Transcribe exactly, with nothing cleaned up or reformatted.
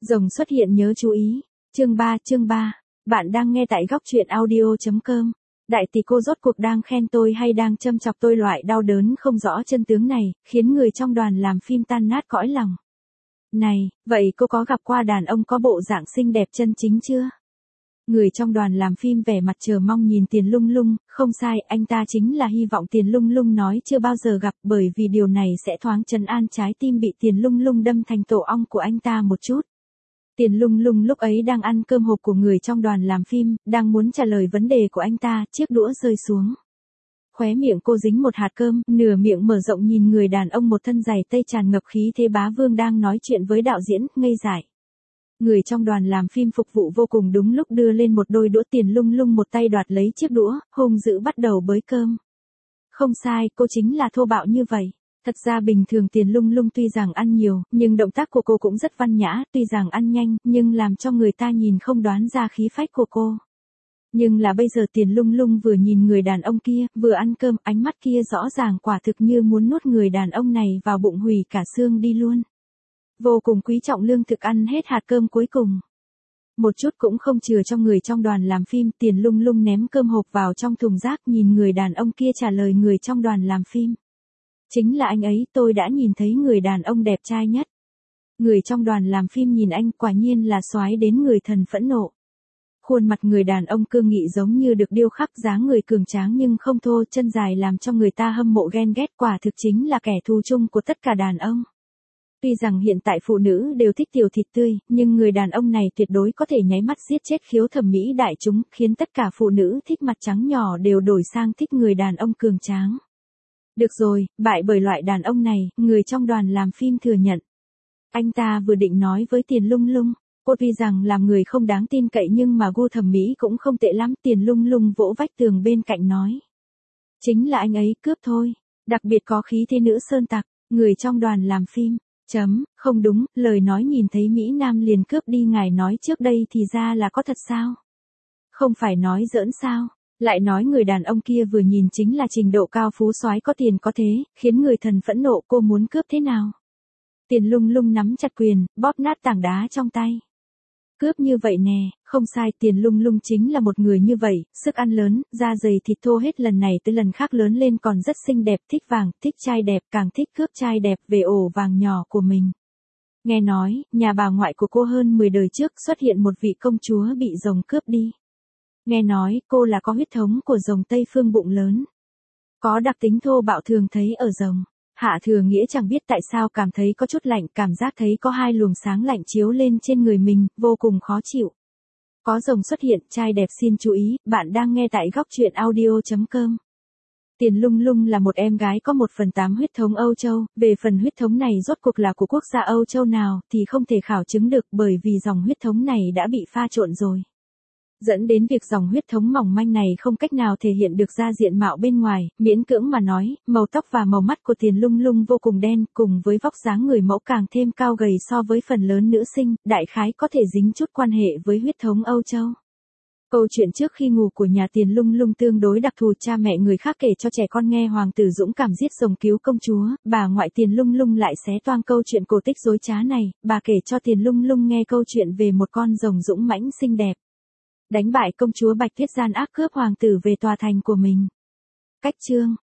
Rồng xuất hiện nhớ chú ý. Chương ba, chương ba. Bạn đang nghe tại góc truyện audio chấm com. Đại tỷ cô rốt cuộc đang khen tôi hay đang châm chọc tôi, loại đau đớn không rõ chân tướng này, khiến người trong đoàn làm phim tan nát cõi lòng. Này, vậy cô có gặp qua đàn ông có bộ dạng xinh đẹp chân chính chưa? Người trong đoàn làm phim vẻ mặt chờ mong nhìn Tiền Lung Lung, không sai, anh ta chính là hy vọng. Tiền Lung Lung nói chưa bao giờ gặp, bởi vì điều này sẽ thoáng trấn an trái tim bị Tiền Lung Lung đâm thành tổ ong của anh ta một chút. Tiền Lung Lung lúc ấy đang ăn cơm hộp của người trong đoàn làm phim, đang muốn trả lời vấn đề của anh ta, chiếc đũa rơi xuống. Khóe miệng cô dính một hạt cơm, nửa miệng mở rộng nhìn người đàn ông một thân giày tây tràn ngập khí thế bá vương đang nói chuyện với đạo diễn, ngây dại. Người trong đoàn làm phim phục vụ vô cùng đúng lúc đưa lên một đôi đũa. Tiền Lung Lung một tay đoạt lấy chiếc đũa, hung dữ bắt đầu bới cơm. Không sai, cô chính là thô bạo như vậy. Thật ra bình thường Tiền Lung Lung tuy rằng ăn nhiều, nhưng động tác của cô cũng rất văn nhã, tuy rằng ăn nhanh, nhưng làm cho người ta nhìn không đoán ra khí phách của cô. Nhưng là bây giờ Tiền Lung Lung vừa nhìn người đàn ông kia, vừa ăn cơm, ánh mắt kia rõ ràng quả thực như muốn nuốt người đàn ông này vào bụng hủy cả xương đi luôn. Vô cùng quý trọng lương thực, ăn hết hạt cơm cuối cùng. Một chút cũng không chừa cho người trong đoàn làm phim. Tiền Lung Lung ném cơm hộp vào trong thùng rác, nhìn người đàn ông kia trả lời người trong đoàn làm phim. Chính là anh ấy, tôi đã nhìn thấy người đàn ông đẹp trai nhất. Người trong đoàn làm phim nhìn anh, quả nhiên là soái đến người thần phẫn nộ. Khuôn mặt người đàn ông cương nghị giống như được điêu khắc, dáng người cường tráng nhưng không thô, chân dài làm cho người ta hâm mộ ghen ghét, quả thực chính là kẻ thù chung của tất cả đàn ông. Tuy rằng hiện tại phụ nữ đều thích tiểu thịt tươi, nhưng người đàn ông này tuyệt đối có thể nháy mắt giết chết khiếu thẩm mỹ đại chúng, khiến tất cả phụ nữ thích mặt trắng nhỏ đều đổi sang thích người đàn ông cường tráng. Được rồi, bại bởi loại đàn ông này, người trong đoàn làm phim thừa nhận. Anh ta vừa định nói với Tiền Lung Lung, cô tuy rằng làm người không đáng tin cậy nhưng mà gu thẩm mỹ cũng không tệ lắm. Tiền Lung Lung vỗ vách tường bên cạnh nói. Chính là anh ấy cướp thôi, đặc biệt có khí thế nữ sơn tặc, người trong đoàn làm phim. Chấm, không đúng, lời nói nhìn thấy Mỹ Nam liền cướp đi, ngài nói trước đây thì ra là có thật sao? Không phải nói giỡn sao? Lại nói người đàn ông kia vừa nhìn chính là trình độ cao phú soái có tiền có thế, khiến người thần phẫn nộ. Cô muốn cướp thế nào? Tiền Lung Lung nắm chặt quyền, bóp nát tảng đá trong tay. Cướp như vậy nè, không sai, Tiền Lung Lung chính là một người như vậy, sức ăn lớn, da dày thịt thô, hết lần này tới lần khác lớn lên còn rất xinh đẹp, thích vàng, thích trai đẹp, càng thích cướp trai đẹp về ổ vàng nhỏ của mình. Nghe nói, nhà bà ngoại của cô hơn mười đời trước xuất hiện một vị công chúa bị rồng cướp đi. Nghe nói, cô là có huyết thống của rồng Tây Phương bụng lớn. Có đặc tính thô bạo thường thấy ở rồng. Hạ Thừa Nghĩa chẳng biết tại sao cảm thấy có chút lạnh, cảm giác thấy có hai luồng sáng lạnh chiếu lên trên người mình, vô cùng khó chịu. Có rồng xuất hiện, trai đẹp xin chú ý, bạn đang nghe tại góc truyện audio chấm com. Tiền Lung Lung là một em gái có một phần tám huyết thống Âu Châu, về phần huyết thống này rốt cuộc là của quốc gia Âu Châu nào thì không thể khảo chứng được, bởi vì dòng huyết thống này đã bị pha trộn rồi. Dẫn đến việc dòng huyết thống mỏng manh này không cách nào thể hiện được ra diện mạo bên ngoài, miễn cưỡng mà nói, màu tóc và màu mắt của Tiền Lung Lung vô cùng đen, cùng với vóc dáng người mẫu càng thêm cao gầy so với phần lớn nữ sinh, đại khái có thể dính chút quan hệ với huyết thống Âu Châu. Câu chuyện trước khi ngủ của nhà Tiền Lung Lung tương đối đặc thù, cha mẹ người khác kể cho trẻ con nghe hoàng tử dũng cảm giết rồng cứu công chúa, bà ngoại Tiền Lung Lung lại xé toang câu chuyện cổ tích dối trá này, bà kể cho Tiền Lung Lung nghe câu chuyện về một con rồng dũng mãnh xinh đẹp. Đánh bại công chúa Bạch Tuyết gian ác cướp hoàng tử về tòa thành của mình. Cách chương,